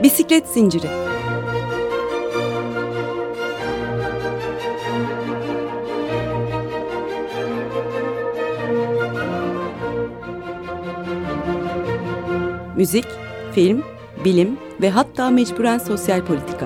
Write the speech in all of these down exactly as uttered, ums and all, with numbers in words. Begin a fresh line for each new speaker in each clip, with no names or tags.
Bisiklet zinciri. Müzik, film, bilim ve hatta mecburen sosyal politika.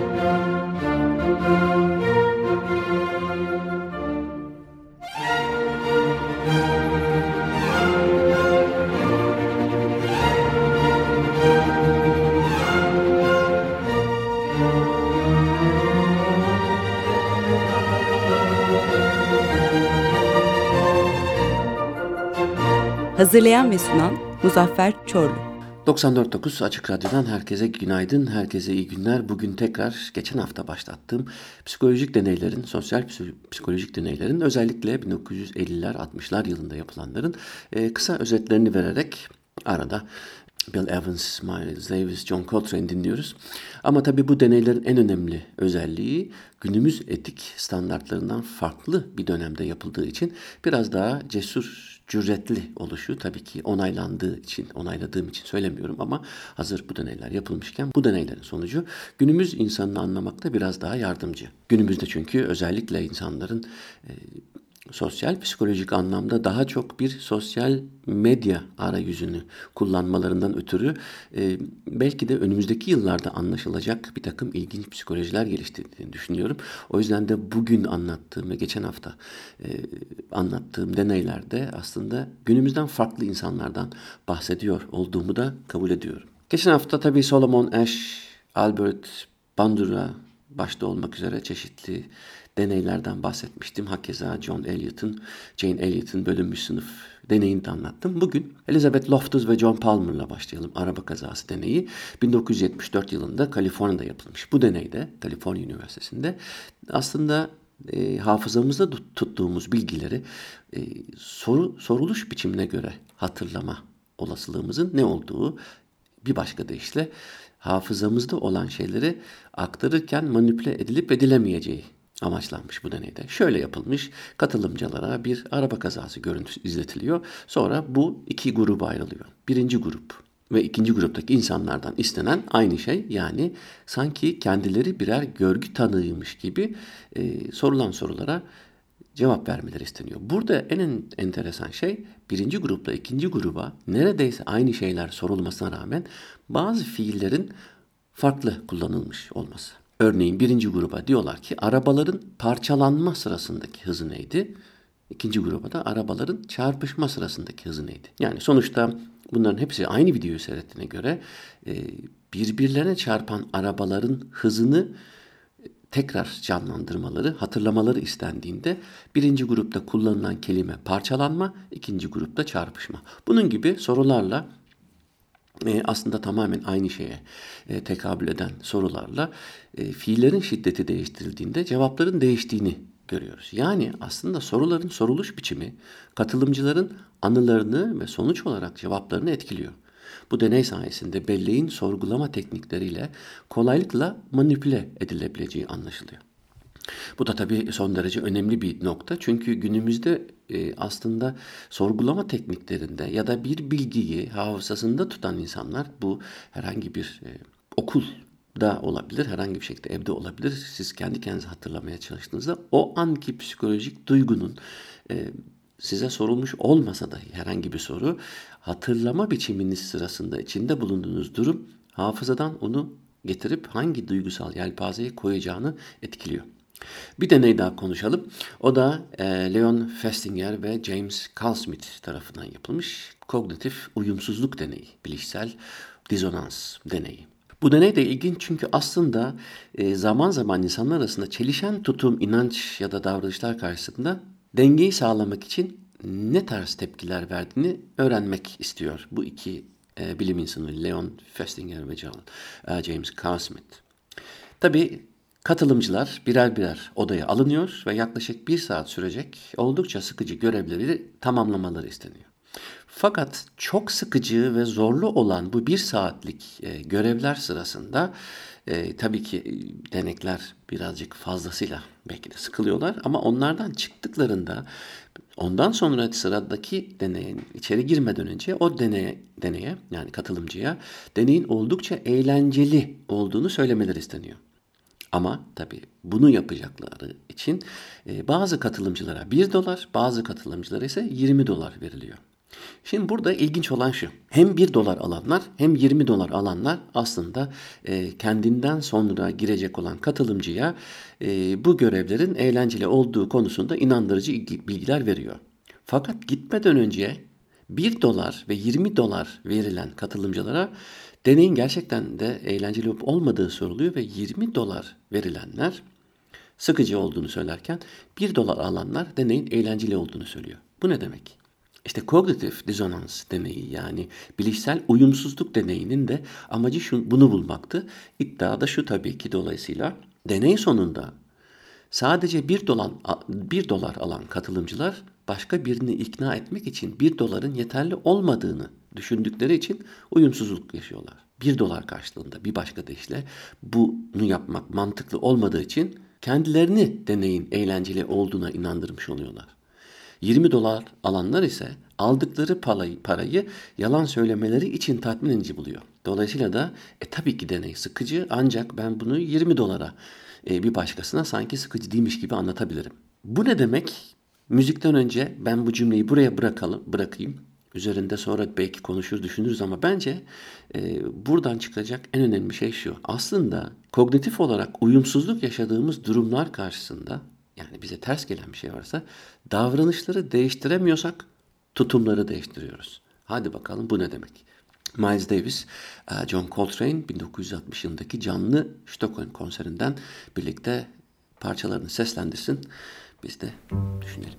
Hazırlayan ve sunan Muzaffer Çorlu.
doksan dört nokta dokuz Açık Radyo'dan herkese günaydın, herkese iyi günler. Bugün tekrar geçen hafta başlattığım psikolojik deneylerin, sosyal psikolojik deneylerin özellikle bin dokuz yüz elliler altmışlar yılında yapılanların e, kısa özetlerini vererek arada Bill Evans, Miles Davis, John Coltrane dinliyoruz. Ama tabii bu deneylerin en önemli özelliği günümüz etik standartlarından farklı bir dönemde yapıldığı için biraz daha cesur, cüretli oluşu, tabii ki onaylandığı için, onayladığım için söylemiyorum ama hazır bu deneyler yapılmışken bu deneylerin sonucu günümüz insanını anlamakta biraz daha yardımcı. Günümüzde çünkü özellikle insanların e, sosyal psikolojik anlamda daha çok bir sosyal medya arayüzünü kullanmalarından ötürü e, belki de önümüzdeki yıllarda anlaşılacak bir takım ilginç psikolojiler geliştirdiğini düşünüyorum. O yüzden de bugün anlattığım ve geçen hafta e, anlattığım deneylerde aslında günümüzden farklı insanlardan bahsediyor olduğumu da kabul ediyorum. Geçen hafta tabii Solomon Asch, Albert Bandura başta olmak üzere çeşitli deneylerden bahsetmiştim. Hakeza John Eliot'un, Jane Eliot'un bölünmüş sınıf deneyini de anlattım. Bugün Elizabeth Loftus ve John Palmer'la başlayalım. Araba kazası deneyi bin dokuz yüz yetmiş dört yılında Kaliforniya'da yapılmış. Bu deneyde Kaliforniya Üniversitesi'nde aslında e, hafızamızda tuttuğumuz bilgileri e, soru soruluş biçimine göre hatırlama olasılığımızın ne olduğu, bir başka deyişle hafızamızda olan şeyleri aktarırken manipüle edilip edilemeyeceği amaçlanmış bu deneyde. Şöyle yapılmış: katılımcılara bir araba kazası görüntüsü izletiliyor. Sonra bu iki gruba ayrılıyor. Birinci grup ve ikinci gruptaki insanlardan istenen aynı şey, yani sanki kendileri birer görgü tanığıymış gibi e, sorulan sorulara cevap vermeleri isteniyor. Burada en enteresan şey, birinci grupla ikinci gruba neredeyse aynı şeyler sorulmasına rağmen bazı fiillerin farklı kullanılmış olması. Örneğin birinci gruba diyorlar ki arabaların parçalanma sırasındaki hızı neydi? İkinci gruba da arabaların çarpışma sırasındaki hızı neydi? Yani sonuçta bunların hepsi aynı videoyu seyrettiğine göre e, birbirlerine çarpan arabaların hızını tekrar canlandırmaları, hatırlamaları istendiğinde birinci grupta kullanılan kelime parçalanma, ikinci grupta çarpışma. Bunun gibi sorularla e, aslında tamamen aynı şeye e, tekabül eden sorularla e, fiillerin şiddeti değiştirildiğinde cevapların değiştiğini görüyoruz. Yani aslında soruların soruluş biçimi katılımcıların anılarını ve sonuç olarak cevaplarını etkiliyor. Bu deney sayesinde belleğin sorgulama teknikleriyle kolaylıkla manipüle edilebileceği anlaşılıyor. Bu da tabii son derece önemli bir nokta. Çünkü günümüzde e, aslında sorgulama tekniklerinde ya da bir bilgiyi hafızasında tutan insanlar, bu herhangi bir e, okulda olabilir, herhangi bir şekilde evde olabilir. Siz kendi kendinize hatırlamaya çalıştığınızda o anki psikolojik duygunun e, size sorulmuş olmasa dahi herhangi bir soru, hatırlama biçiminiz sırasında içinde bulunduğunuz durum hafızadan onu getirip hangi duygusal yelpazeye koyacağını etkiliyor. Bir deney daha konuşalım. O da e, Leon Festinger ve James Carlsmith tarafından yapılmış kognitif uyumsuzluk deneyi, bilişsel dizonans deneyi. Bu deney de ilginç çünkü aslında e, zaman zaman insanlar arasında çelişen tutum, inanç ya da davranışlar karşısında dengeyi sağlamak için ne tarz tepkiler verdiğini öğrenmek istiyor bu iki e, bilim insanı, Leon Festinger ve John, e, James Carlsmith. Tabii katılımcılar birer birer odaya alınıyor ve yaklaşık bir saat sürecek oldukça sıkıcı görevleri tamamlamaları isteniyor. Fakat çok sıkıcı ve zorlu olan bu bir saatlik e, görevler sırasında E, tabii ki e, denekler birazcık fazlasıyla belki de sıkılıyorlar ama onlardan çıktıklarında ondan sonra sıradaki deneyin içeri girmeden önce o deneye, deneye yani katılımcıya deneyin oldukça eğlenceli olduğunu söylemeleri isteniyor. Ama tabii bunu yapacakları için e, bazı katılımcılara bir dolar, bazı katılımcılara ise yirmi dolar veriliyor. Şimdi burada ilginç olan şu. Hem bir dolar alanlar hem yirmi dolar alanlar aslında e, kendinden sonra girecek olan katılımcıya e, bu görevlerin eğlenceli olduğu konusunda inandırıcı bilgiler veriyor. Fakat gitmeden önce bir dolar ve yirmi dolar verilen katılımcılara deneyin gerçekten de eğlenceli olup olmadığı soruluyor ve yirmi dolar verilenler sıkıcı olduğunu söylerken bir dolar alanlar deneyin eğlenceli olduğunu söylüyor. Bu ne demek? İşte kognitif dizonans deneyi yani bilişsel uyumsuzluk deneyinin de amacı şu, bunu bulmaktı. İddia da şu tabii ki dolayısıyla deney sonunda sadece bir dolar, bir dolar alan katılımcılar başka birini ikna etmek için bir doların yeterli olmadığını düşündükleri için uyumsuzluk yaşıyorlar. Bir dolar karşılığında bir başka deyişle bunu yapmak mantıklı olmadığı için kendilerini deneyin eğlenceli olduğuna inandırmış oluyorlar. yirmi dolar alanlar ise aldıkları parayı, parayı yalan söylemeleri için tatmin edici buluyor. Dolayısıyla da e, tabii ki deney sıkıcı ancak ben bunu yirmi dolara e, bir başkasına sanki sıkıcı değilmiş gibi anlatabilirim. Bu ne demek? Müzikten önce ben bu cümleyi buraya bırakalım, bırakayım. Üzerinde sonra belki konuşur düşünürüz ama bence e, buradan çıkacak en önemli şey şu. Aslında kognitif olarak uyumsuzluk yaşadığımız durumlar karşısında yani bize ters gelen bir şey varsa davranışları değiştiremiyorsak tutumları değiştiriyoruz. Hadi bakalım bu ne demek? Miles Davis, John Coltrane bin dokuz yüz altmış yılındaki canlı Stockholm konserinden birlikte parçalarını seslendirsin. Biz de düşünelim.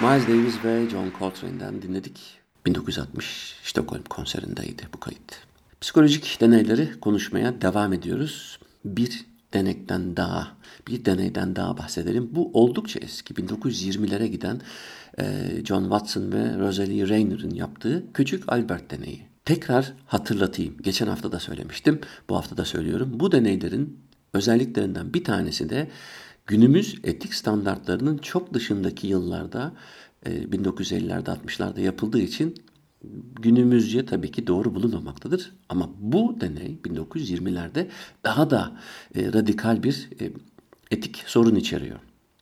Miles Davis ve John Coltrane'den dinledik. bin dokuz yüz altmış Stockholm konserindeydi bu kayıt. Psikolojik deneyleri konuşmaya devam ediyoruz. Bir denekten daha, bir deneyden daha bahsedelim. Bu oldukça eski, bin dokuz yüz yirmilere giden John Watson ve Rosalie Rayner'ın yaptığı Küçük Albert deneyi. Tekrar hatırlatayım. Geçen hafta da söylemiştim, bu hafta da söylüyorum. Bu deneylerin özelliklerinden bir tanesi de günümüz etik standartlarının çok dışındaki yıllarda bin dokuz yüz ellilerde altmışlarda yapıldığı için günümüzce tabii ki doğru bulunmamaktadır. Ama bu deney bin dokuz yüz yirmilerde daha da e, radikal bir e, etik sorun içeriyor.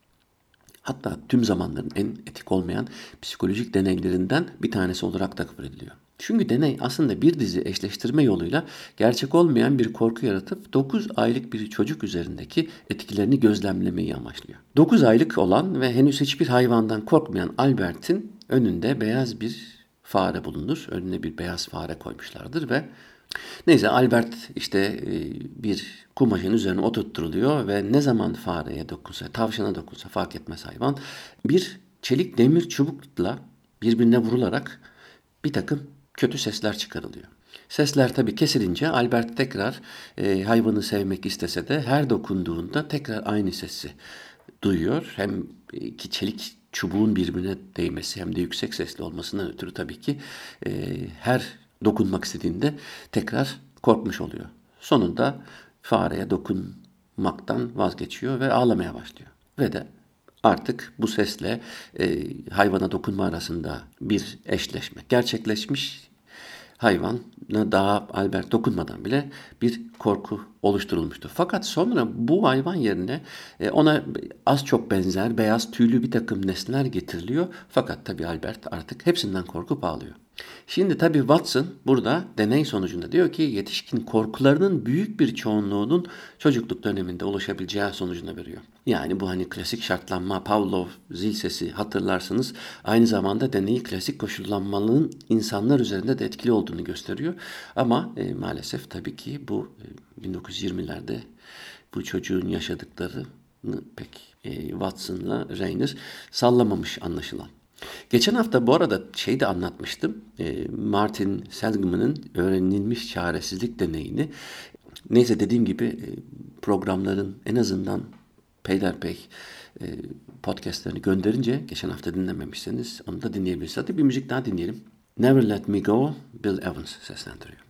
Hatta tüm zamanların en etik olmayan psikolojik deneylerinden bir tanesi olarak da kabul ediliyor. Çünkü deney aslında bir dizi eşleştirme yoluyla gerçek olmayan bir korku yaratıp dokuz aylık bir çocuk üzerindeki etkilerini gözlemlemeyi amaçlıyor. dokuz aylık olan ve henüz hiçbir hayvandan korkmayan Albert'in önünde beyaz bir fare bulunur. Önüne bir beyaz fare koymuşlardır ve neyse Albert işte bir kumaşın üzerine oturtturuluyor ve ne zaman fareye dokunsa, tavşana dokunsa fark etmez hayvan bir çelik demir çubukla birbirine vurularak bir takım kötü sesler çıkarılıyor. Sesler tabii kesilince Albert tekrar e, hayvanı sevmek istese de her dokunduğunda tekrar aynı sesi duyuyor. Hem ki çelik çubuğun birbirine değmesi hem de yüksek sesli olmasından ötürü tabii ki e, her dokunmak istediğinde tekrar korkmuş oluyor. Sonunda fareye dokunmaktan vazgeçiyor ve ağlamaya başlıyor. Ve de artık bu sesle e, hayvana dokunma arasında bir eşleşme gerçekleşmiş. Hayvana daha Albert dokunmadan bile bir korku oluşturulmuştu. Fakat sonra bu hayvan yerine ona az çok benzer beyaz tüylü bir takım nesneler getiriliyor. Fakat tabii Albert artık hepsinden korkup ağlıyor. Şimdi tabii Watson burada deney sonucunda diyor ki yetişkin korkularının büyük bir çoğunluğunun çocukluk döneminde oluşabileceği sonucuna veriyor. Yani bu hani klasik şartlanma, Pavlov zil sesi hatırlarsınız. Aynı zamanda deneyi klasik koşullanmanın insanlar üzerinde de etkili olduğunu gösteriyor. Ama e, maalesef tabii ki bu e, bin dokuz yüz yirmilerde bu çocuğun yaşadıklarını pek e, Watson'la Rayner sallamamış anlaşılan. Geçen hafta bu arada şey de anlatmıştım. E, Martin Seligman'ın öğrenilmiş çaresizlik deneyini. Neyse dediğim gibi e, programların en azından peyderpey e, podcastlerini gönderince geçen hafta dinlememişseniz onu da dinleyebilirsiniz. Hadi bir müzik daha dinleyelim. Never Let Me Go, Bill Evans seslendiriyor.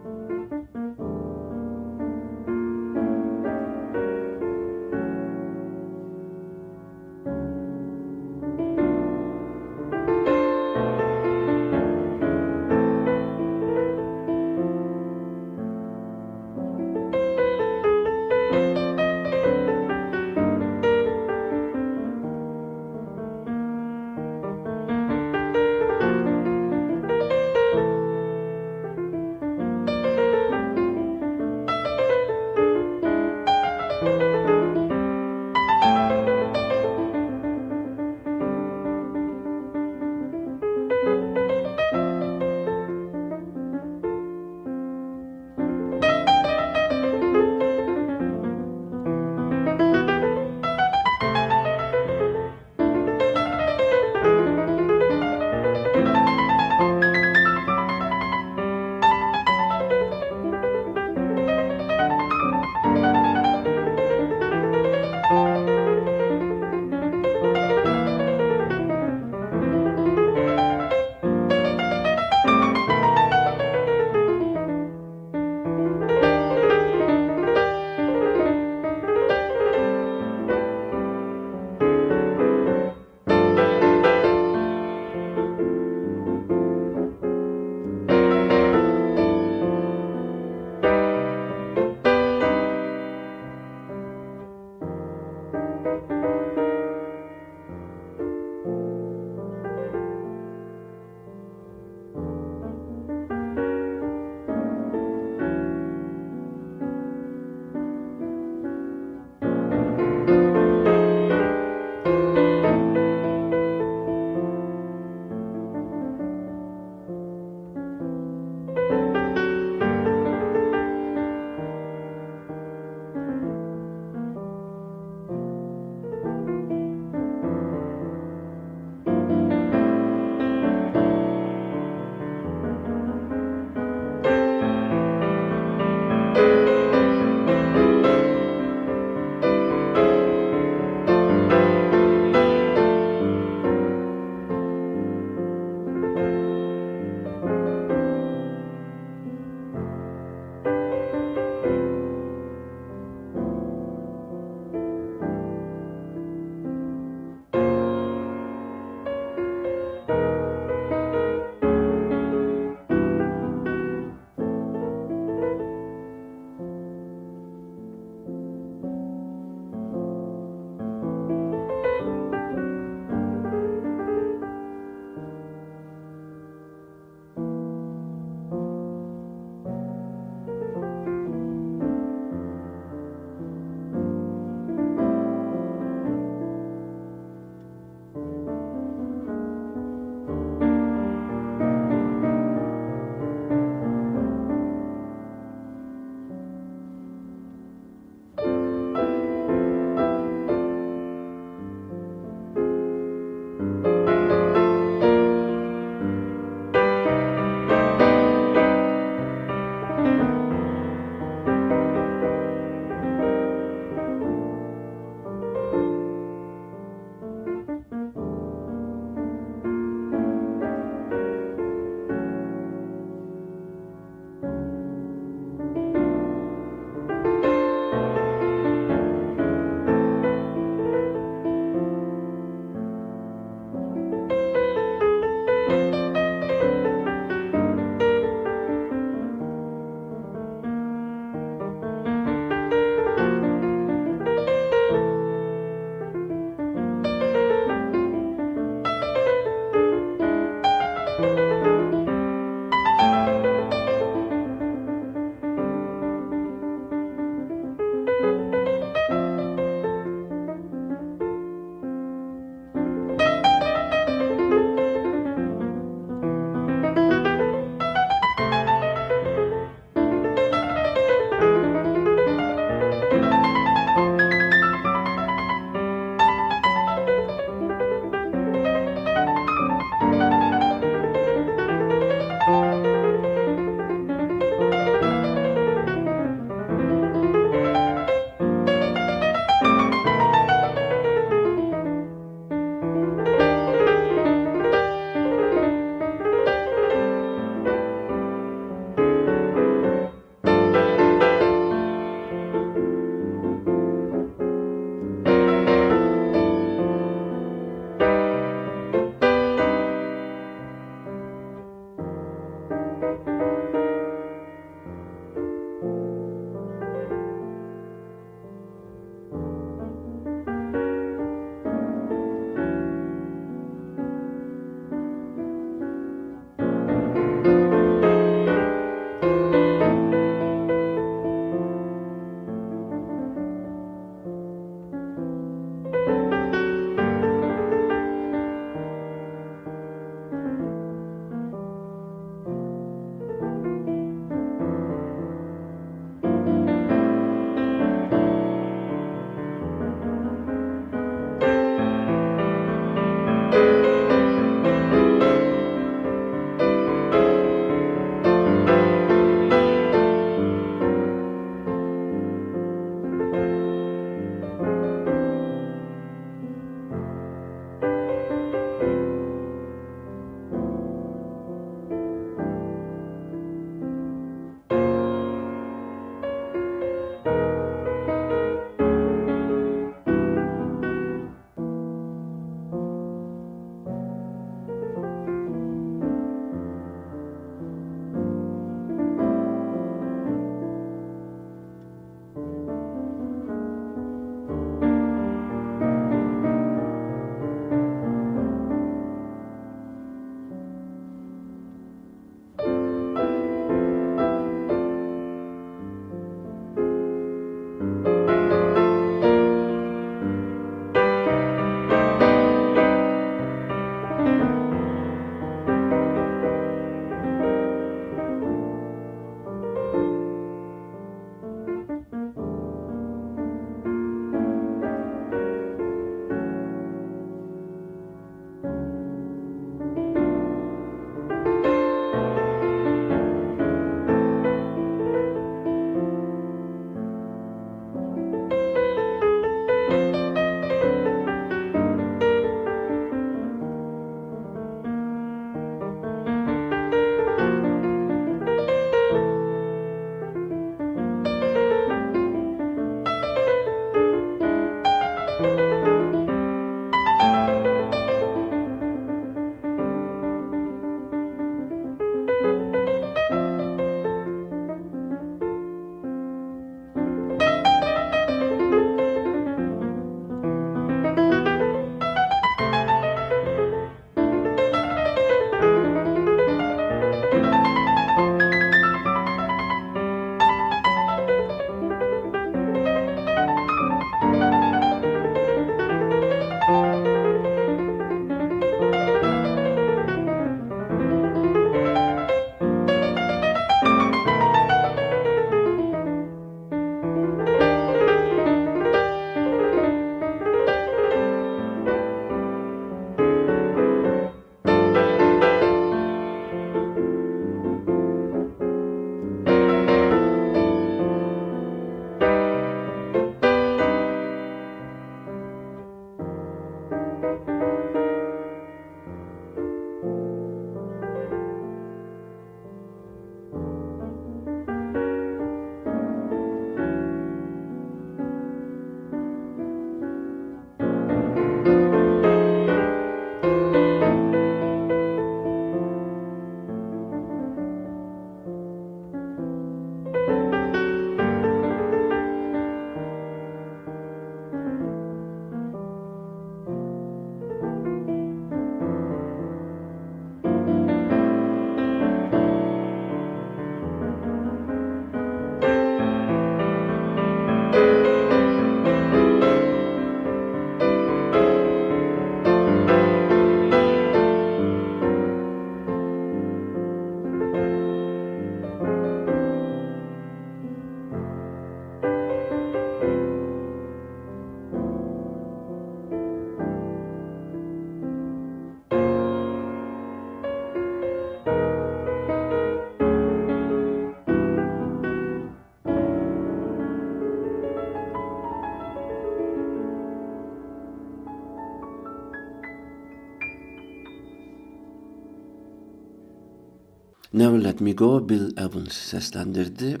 Never Let Me Go, Bill Evans seslendirdi.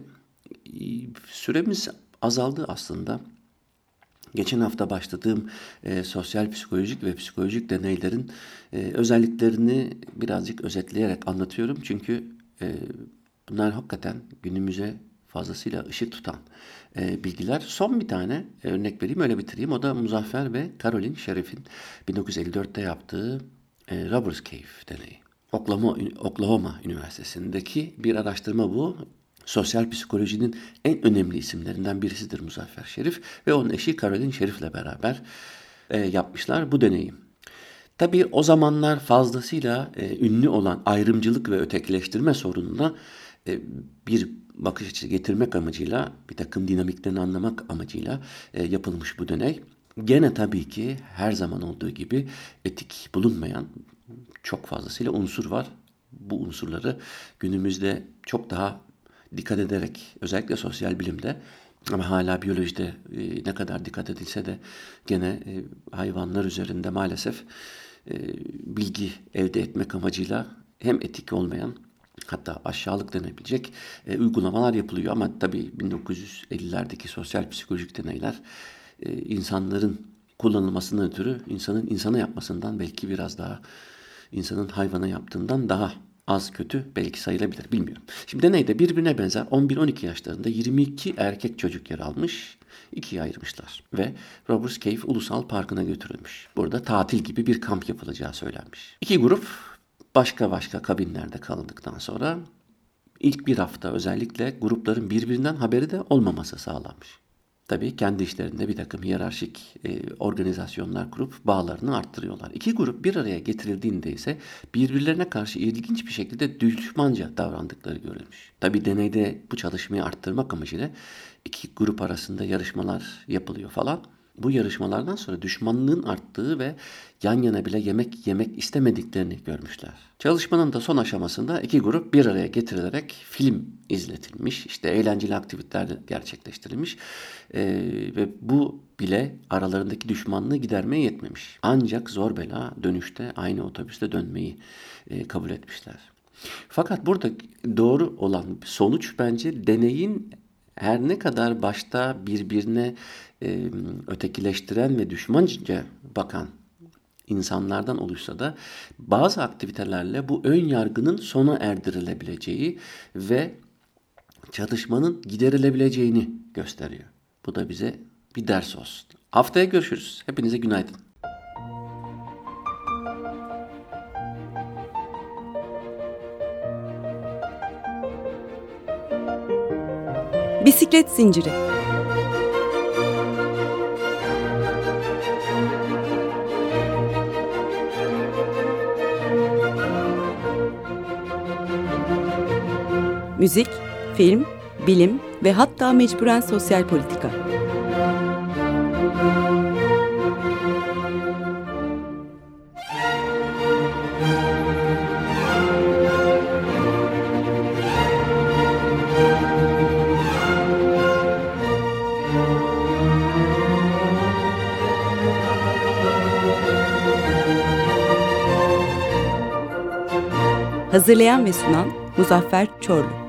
Süremiz azaldı aslında. Geçen hafta başladığım e, sosyal psikolojik ve psikolojik deneylerin e, özelliklerini birazcık özetleyerek anlatıyorum. Çünkü e, bunlar hakikaten günümüze fazlasıyla ışık tutan e, bilgiler. Son bir tane e, örnek vereyim, öyle bitireyim. O da Muzaffer ve Caroline Sherriff'in bin dokuz yüz elli dörtte yaptığı e, Robbers Cave deneyi. Oklahoma, Oklahoma Üniversitesi'ndeki bir araştırma bu. Sosyal psikolojinin en önemli isimlerinden birisidir Muzaffer Sherriff ve onun eşi Caroline Sherriff'le beraber e, yapmışlar bu deneyi. Tabii o zamanlar fazlasıyla e, ünlü olan ayrımcılık ve ötekileştirme sorununa e, bir bakış açısı getirmek amacıyla, bir takım dinamiklerini anlamak amacıyla e, yapılmış bu deney. Gene tabii ki her zaman olduğu gibi etik bulunmayan çok fazlasıyla unsur var. Bu unsurları günümüzde çok daha dikkat ederek, özellikle sosyal bilimde ama hala biyolojide e, ne kadar dikkat edilse de gene e, hayvanlar üzerinde maalesef e, bilgi elde etmek amacıyla hem etik olmayan, hatta aşağılık denebilecek e, uygulamalar yapılıyor. Ama tabii bin dokuz yüz ellilerdeki sosyal psikolojik deneyler e, insanların kullanılmasından ötürü insanın insana yapmasından belki biraz daha insanın hayvana yaptığından daha az kötü belki sayılabilir, bilmiyorum. Şimdi deneyde birbirine benzer on bir on iki yaşlarında yirmi iki erkek çocuk yer almış, ikiye ayırmışlar ve Robbers Cave Ulusal Parkı'na götürülmüş. Burada tatil gibi bir kamp yapılacağı söylenmiş. İki grup başka başka kabinlerde kalındıktan sonra ilk bir hafta özellikle grupların birbirinden haberi de olmaması sağlanmış. Tabii kendi işlerinde bir takım hiyerarşik e, organizasyonlar kurup bağlarını arttırıyorlar. İki grup bir araya getirildiğinde ise birbirlerine karşı ilginç bir şekilde düşmanca davrandıkları görülmüş. Tabii deneyde bu çalışmayı arttırmak amacıyla iki grup arasında yarışmalar yapılıyor falan. Bu yarışmalardan sonra düşmanlığın arttığı ve yan yana bile yemek yemek istemediklerini görmüşler. Çalışmanın da son aşamasında iki grup bir araya getirilerek film izletilmiş, işte eğlenceli aktiviteler gerçekleştirilmiş ee, ve bu bile aralarındaki düşmanlığı gidermeye yetmemiş. Ancak zor bela dönüşte aynı otobüste dönmeyi e, kabul etmişler. Fakat burada doğru olan sonuç bence deneyin her ne kadar başta birbirine e, ötekileştiren ve düşmanca bakan insanlardan oluşsa da bazı aktivitelerle bu ön yargının sona erdirilebileceği ve çatışmanın giderilebileceğini gösteriyor. Bu da bize bir ders olsun. Haftaya görüşürüz. Hepinize günaydın.
Bisiklet zinciri. Müzik, film, bilim ve hatta mecburen sosyal politika. Hazırlayan ve sunan Muzaffer Çorlu.